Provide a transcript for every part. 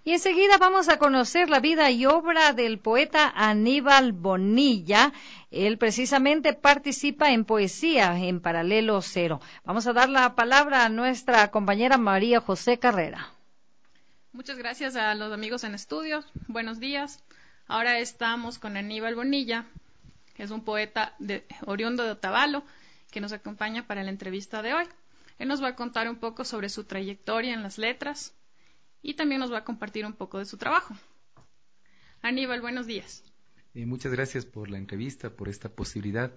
Y enseguida vamos a conocer la vida y obra del poeta Aníbal Bonilla. Él precisamente participa en poesía en Paralelo Cero. Vamos a dar la palabra a nuestra compañera María José Carrera. Muchas gracias a los amigos en estudios. Buenos días. Ahora estamos con Aníbal Bonilla, que es un poeta oriundo de Otavalo, que nos acompaña para la entrevista de hoy. Él nos va a contar un poco sobre su trayectoria en las letras y también nos va a compartir un poco de su trabajo. Aníbal, buenos días. Muchas gracias por la entrevista, por esta posibilidad.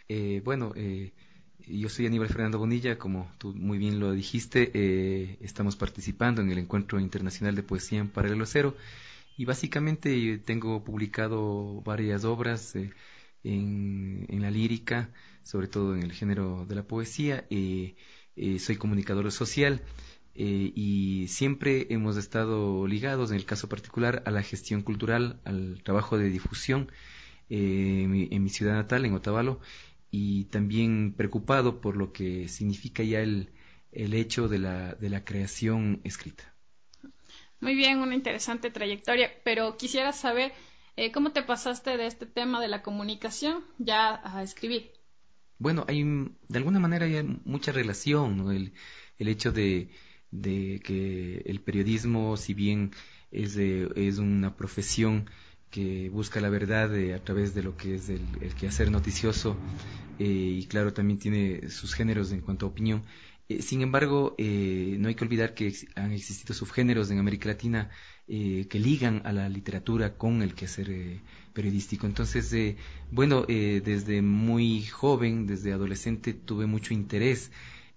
Yo soy Aníbal Fernando Bonilla, como tú muy bien lo dijiste. Estamos participando en el Encuentro Internacional de Poesía en Paralelo Cero y básicamente tengo publicado varias obras en la lírica, sobre todo en el género de la poesía. Soy comunicador social y siempre hemos estado ligados, en el caso particular, a la gestión cultural, al trabajo de difusión en mi ciudad natal, en Otavalo, y también preocupado por lo que significa ya el hecho de la creación escrita. Muy bien, una interesante trayectoria, pero quisiera saber cómo te pasaste de este tema de la comunicación ya a escribir. Bueno, de alguna manera hay mucha relación, ¿no? El hecho de que el periodismo, si bien es una profesión que busca la verdad a través de lo que es el quehacer noticioso, y claro, también tiene sus géneros en cuanto a opinión. Sin embargo, no hay que olvidar que han existido subgéneros en América Latina que ligan a la literatura con el quehacer periodístico. Entonces, desde muy joven, desde adolescente, tuve mucho interés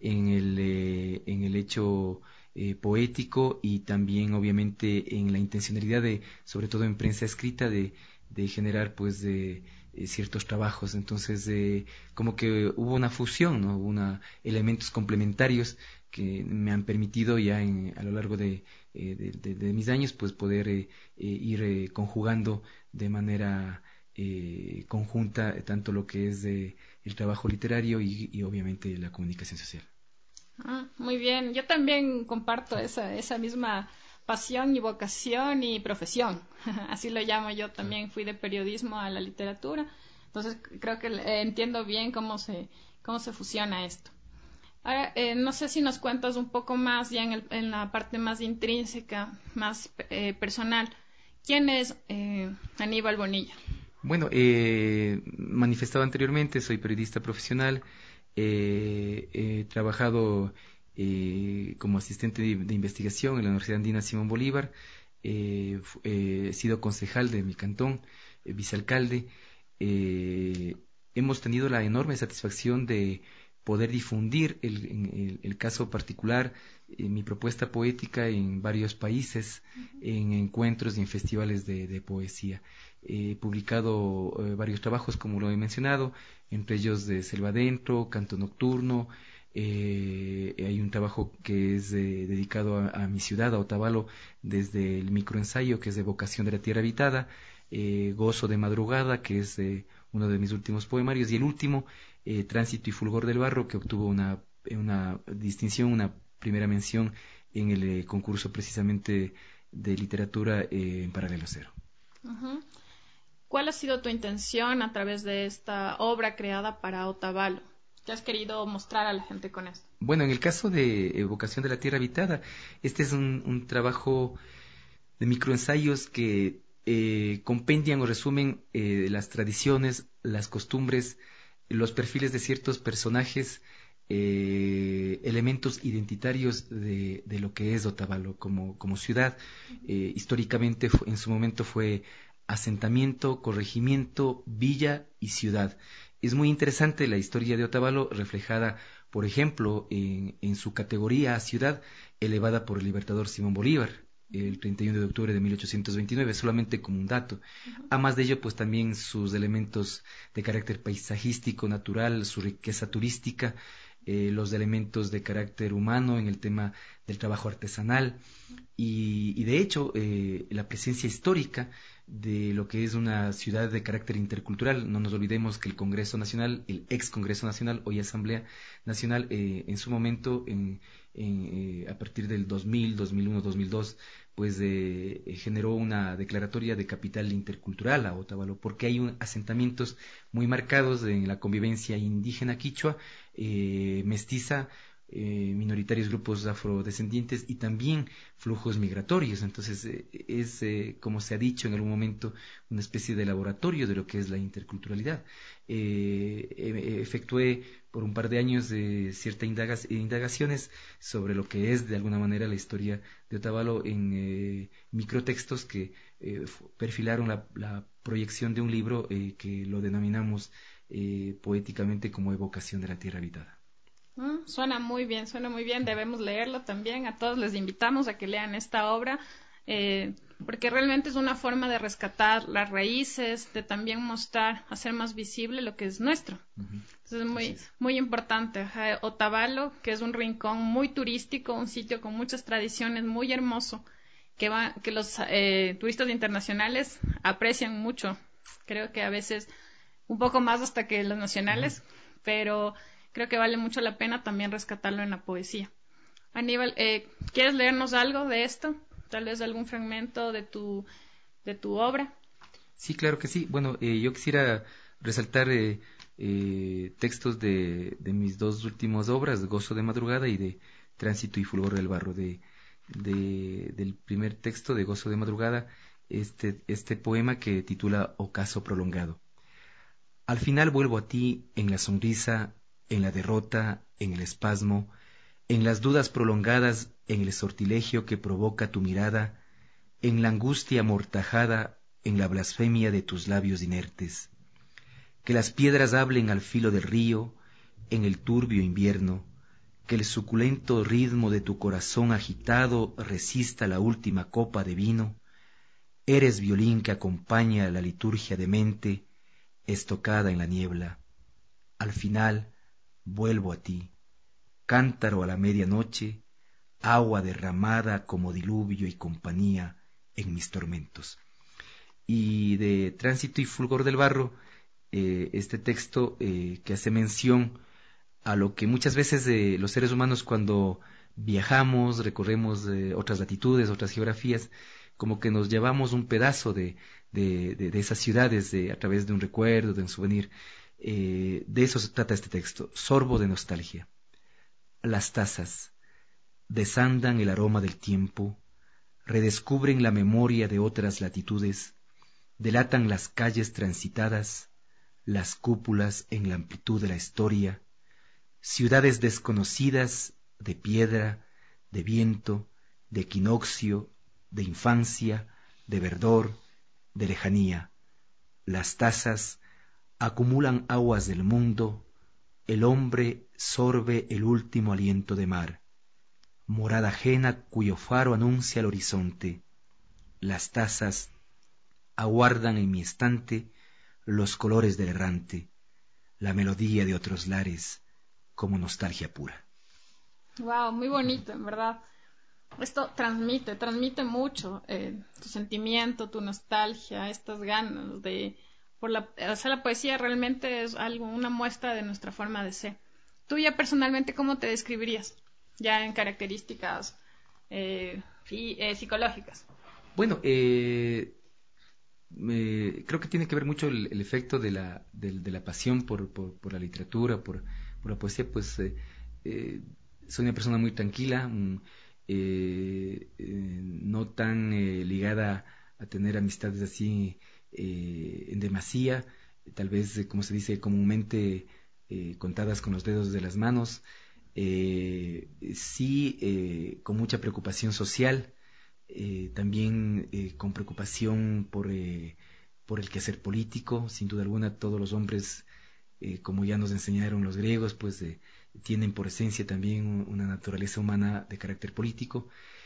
en el hecho poético y también, obviamente, en la intencionalidad sobre todo en prensa escrita, de generar, pues, ciertos trabajos. Entonces, como que hubo una fusión, ¿no? Hubo elementos complementarios que me han permitido ya a lo largo de mis años, pues, poder ir conjugando de manera conjunta tanto lo que es el trabajo literario y obviamente la comunicación social. Muy bien, yo también comparto esa misma pasión y vocación y profesión, así lo llamo yo. También fui de periodismo a la literatura, entonces creo que entiendo bien cómo se fusiona esto. Ahora, no sé si nos cuentas un poco más ya en la parte más intrínseca, más personal. ¿Quién es Aníbal Bonilla? Bueno, manifestado anteriormente, soy periodista profesional. He trabajado como asistente de investigación en la Universidad Andina Simón Bolívar. He sido concejal de mi cantón, vicealcalde. Hemos tenido la enorme satisfacción de poder difundir el caso particular, mi propuesta poética en varios países, en encuentros y en festivales de poesía. He publicado varios trabajos, como lo he mencionado, entre ellos de Selva Adentro, Canto Nocturno. Hay un trabajo que es dedicado a mi ciudad, a Otavalo, desde el microensayo, que es de Vocación de la Tierra Habitada, Gozo de Madrugada, que es uno de mis últimos poemarios, y el último, Tránsito y Fulgor del Barro, que obtuvo una distinción, una primera mención en el concurso precisamente de literatura en Paralelo Cero. Uh-huh. ¿Cuál ha sido tu intención a través de esta obra creada para Otavalo? ¿Qué has querido mostrar a la gente con esto? Bueno, en el caso de Vocación de la Tierra Habitada, este es un trabajo de microensayos que compendian o resumen las tradiciones, las costumbres, los perfiles de ciertos personajes, elementos identitarios de lo que es Otavalo como ciudad. Históricamente, en su momento, fue asentamiento, corregimiento, villa y ciudad. Es muy interesante la historia de Otavalo reflejada, por ejemplo, en su categoría ciudad, elevada por el libertador Simón Bolívar el 31 de octubre de 1829, solamente como un dato. A más de ello, pues también sus elementos de carácter paisajístico, natural, su riqueza turística, los elementos de carácter humano en el tema del trabajo artesanal y de hecho la presencia histórica de lo que es una ciudad de carácter intercultural. No nos olvidemos que el Congreso Nacional, el ex Congreso Nacional, hoy Asamblea Nacional, en su momento, a partir del 2000, 2001, 2002, pues generó una declaratoria de capital intercultural a Otavalo, porque hay asentamientos muy marcados en la convivencia indígena quichua, mestiza, minoritarios grupos afrodescendientes y también flujos migratorios. Entonces es, como se ha dicho en algún momento, una especie de laboratorio de lo que es la interculturalidad. Efectué por un par de años ciertas indagaciones sobre lo que es de alguna manera la historia de Otavalo en microtextos que perfilaron la proyección de un libro que lo denominamos poéticamente como Evocación de la Tierra Habitada. Suena muy bien, debemos leerlo también. A todos les invitamos a que lean esta obra, porque realmente es una forma de rescatar las raíces, de también mostrar, hacer más visible lo que es nuestro. Entonces es muy importante. Otavalo, que es un rincón muy turístico, un sitio con muchas tradiciones, muy hermoso, que los turistas internacionales aprecian mucho. Creo que a veces un poco más hasta que los nacionales, pero creo que vale mucho la pena también rescatarlo en la poesía. Aníbal, ¿quieres leernos algo de esto? Tal vez algún fragmento de tu obra. Sí, claro que sí. Bueno, yo quisiera resaltar textos de mis dos últimas obras, Gozo de Madrugada y de Tránsito y Fulgor del Barro. Del primer texto de Gozo de Madrugada, este poema que titula Ocaso Prolongado. Al final vuelvo a ti en la sonrisa, en la derrota, en el espasmo, en las dudas prolongadas, en el sortilegio que provoca tu mirada, en la angustia amortajada, en la blasfemia de tus labios inertes. Que las piedras hablen al filo del río, en el turbio invierno, que el suculento ritmo de tu corazón agitado resista la última copa de vino. Eres violín que acompaña la liturgia demente, estocada en la niebla. Al final vuelvo a ti, cántaro a la medianoche, agua derramada como diluvio y compañía en mis tormentos. Y de Tránsito y Fulgor del Barro, este texto que hace mención a lo que muchas veces los seres humanos cuando viajamos, recorremos otras latitudes, otras geografías, como que nos llevamos un pedazo de esas ciudades a través de un recuerdo, de un souvenir. De eso se trata este texto, Sorbo de nostalgia. Las tazas desandan el aroma del tiempo, redescubren la memoria de otras latitudes, delatan las calles transitadas, las cúpulas en la amplitud de la historia, ciudades desconocidas de piedra, de viento, de equinoccio, de infancia, de verdor, de lejanía. Las tazas acumulan aguas del mundo, el hombre sorbe el último aliento de mar, morada ajena cuyo faro anuncia el horizonte. Las tazas aguardan en mi estante los colores del errante, la melodía de otros lares, como nostalgia pura. Wow, muy bonito, en verdad. Esto transmite mucho tu sentimiento, tu nostalgia, estas ganas de o sea, la poesía realmente es algo, una muestra de nuestra forma de ser. Tú ya personalmente, ¿cómo te describirías? Ya en características psicológicas. Bueno, creo que tiene que ver mucho el efecto de la pasión por la literatura, por la poesía, pues soy una persona muy tranquila, no tan ligada a tener amistades así en demasía, tal vez, como se dice comúnmente, contadas con los dedos de las manos, sí con mucha preocupación social, también con preocupación por el quehacer político. Sin duda alguna, todos los hombres, como ya nos enseñaron los griegos, pues tienen por esencia también una naturaleza humana de carácter político.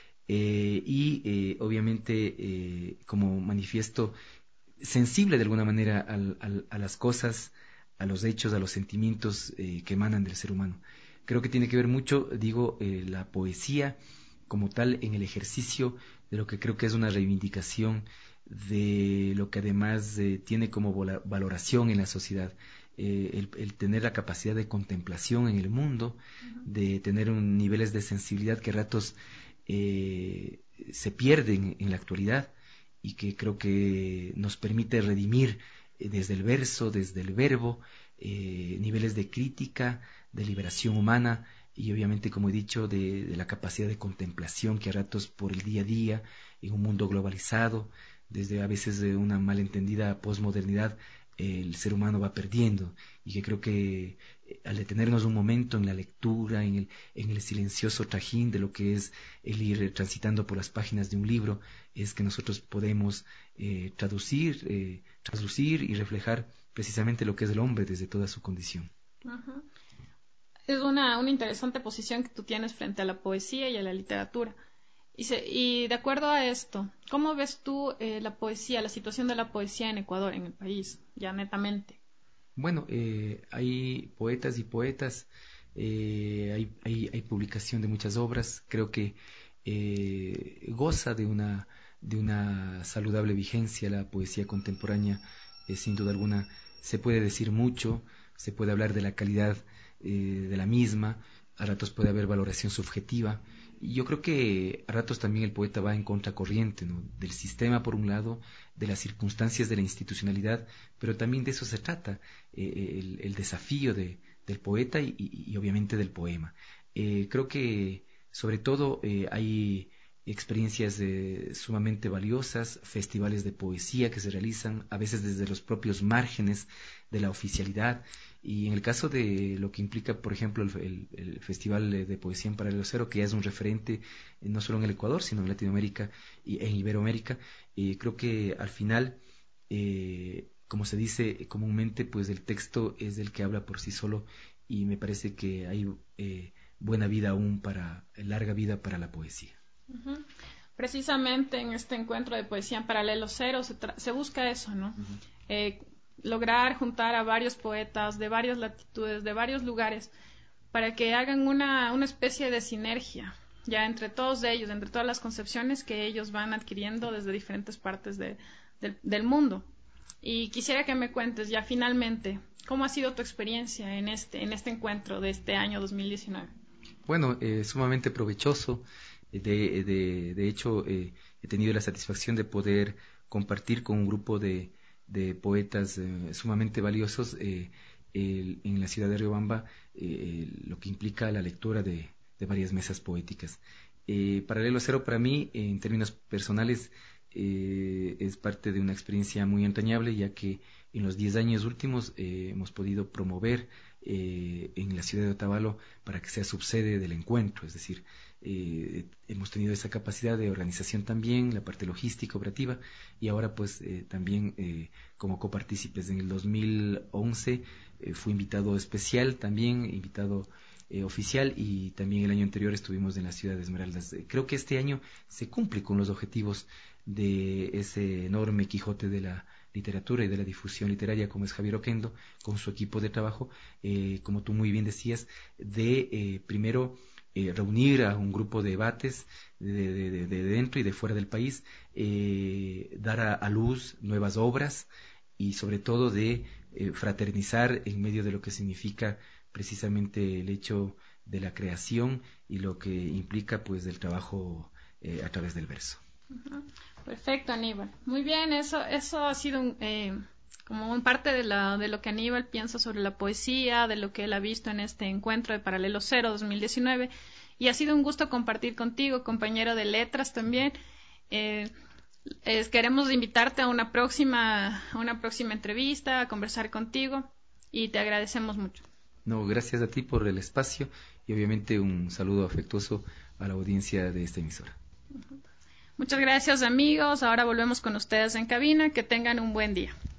Obviamente, como manifiesto sensible de alguna manera a las cosas, a los hechos, a los sentimientos que emanan del ser humano. Creo que tiene que ver mucho, digo, la poesía como tal en el ejercicio de lo que creo que es una reivindicación de lo que además tiene como valoración en la sociedad, el tener la capacidad de contemplación en el mundo, de tener niveles de sensibilidad que a ratos se pierden en la actualidad y que creo que nos permite redimir desde el verso, desde el verbo, niveles de crítica, de liberación humana y obviamente, como he dicho, de la capacidad de contemplación que a ratos por el día a día, en un mundo globalizado, desde a veces de una malentendida posmodernidad, el ser humano va perdiendo y que creo que al detenernos un momento en la lectura, en el silencioso trajín de lo que es el ir transitando por las páginas de un libro, es que nosotros podemos traducir y reflejar precisamente lo que es el hombre desde toda su condición. Uh-huh. Es una interesante posición que tú tienes frente a la poesía y a la literatura. Y de acuerdo a esto, ¿cómo ves tú la poesía, la situación de la poesía en Ecuador, en el país, ya netamente? Bueno, hay poetas y poetas, hay publicación de muchas obras, creo que goza de una saludable vigencia la poesía contemporánea, sin duda alguna se puede decir mucho, se puede hablar de la calidad de la misma, a ratos puede haber valoración subjetiva, y yo creo que a ratos también el poeta va en contracorriente, ¿no? Del sistema por un lado, de las circunstancias de la institucionalidad, pero también de eso se trata, el desafío del poeta y obviamente del poema. Creo que sobre todo hay experiencias sumamente valiosas, festivales de poesía que se realizan a veces desde los propios márgenes de la oficialidad y en el caso de lo que implica, por ejemplo, el Festival de Poesía en Paralelo Cero, que ya es un referente no solo en el Ecuador, sino en Latinoamérica y en Iberoamérica, creo que al final, como se dice comúnmente, pues el texto es el que habla por sí solo y me parece que hay buena vida aún larga vida para la poesía. Uh-huh. Precisamente en este encuentro de poesía en Paralelo Cero se busca eso, ¿no? Uh-huh. Lograr juntar a varios poetas de varias latitudes, de varios lugares, para que hagan una especie de sinergia, ya entre todos ellos, entre todas las concepciones que ellos van adquiriendo desde diferentes partes del mundo. Y quisiera que me cuentes ya finalmente, ¿cómo ha sido tu experiencia en este encuentro de este año 2019? Bueno, sumamente provechoso. De hecho, he tenido la satisfacción de poder compartir con un grupo de poetas sumamente valiosos en la ciudad de Riobamba, lo que implica la lectura de varias mesas poéticas. Paralelo Cero para mí, en términos personales, es parte de una experiencia muy entrañable, ya que en los 10 años últimos hemos podido promover en la ciudad de Otavalo para que sea subsede del encuentro, es decir, hemos tenido esa capacidad de organización también, la parte logística, operativa, y ahora pues también como copartícipes. En el 2011 fui invitado especial también, invitado oficial, y también el año anterior estuvimos en la ciudad de Esmeraldas. Creo que este año se cumple con los objetivos de ese enorme Quijote de la literatura y de la difusión literaria como es Javier Oquendo, con su equipo de trabajo, como tú muy bien decías, de primero reunir a un grupo de debates de dentro y de fuera del país, dar a luz nuevas obras y sobre todo de fraternizar en medio de lo que significa precisamente el hecho de la creación y lo que implica pues del trabajo a través del verso. Uh-huh. Perfecto, Aníbal. Muy bien, eso ha sido como un parte de lo que Aníbal piensa sobre la poesía, de lo que él ha visto en este encuentro de Paralelo Cero 2019. Y ha sido un gusto compartir contigo, compañero de letras también. Queremos invitarte a una próxima entrevista, a conversar contigo, y te agradecemos mucho. No, gracias a ti por el espacio y obviamente un saludo afectuoso a la audiencia de esta emisora. Uh-huh. Muchas gracias, amigos. Ahora volvemos con ustedes en cabina. Que tengan un buen día.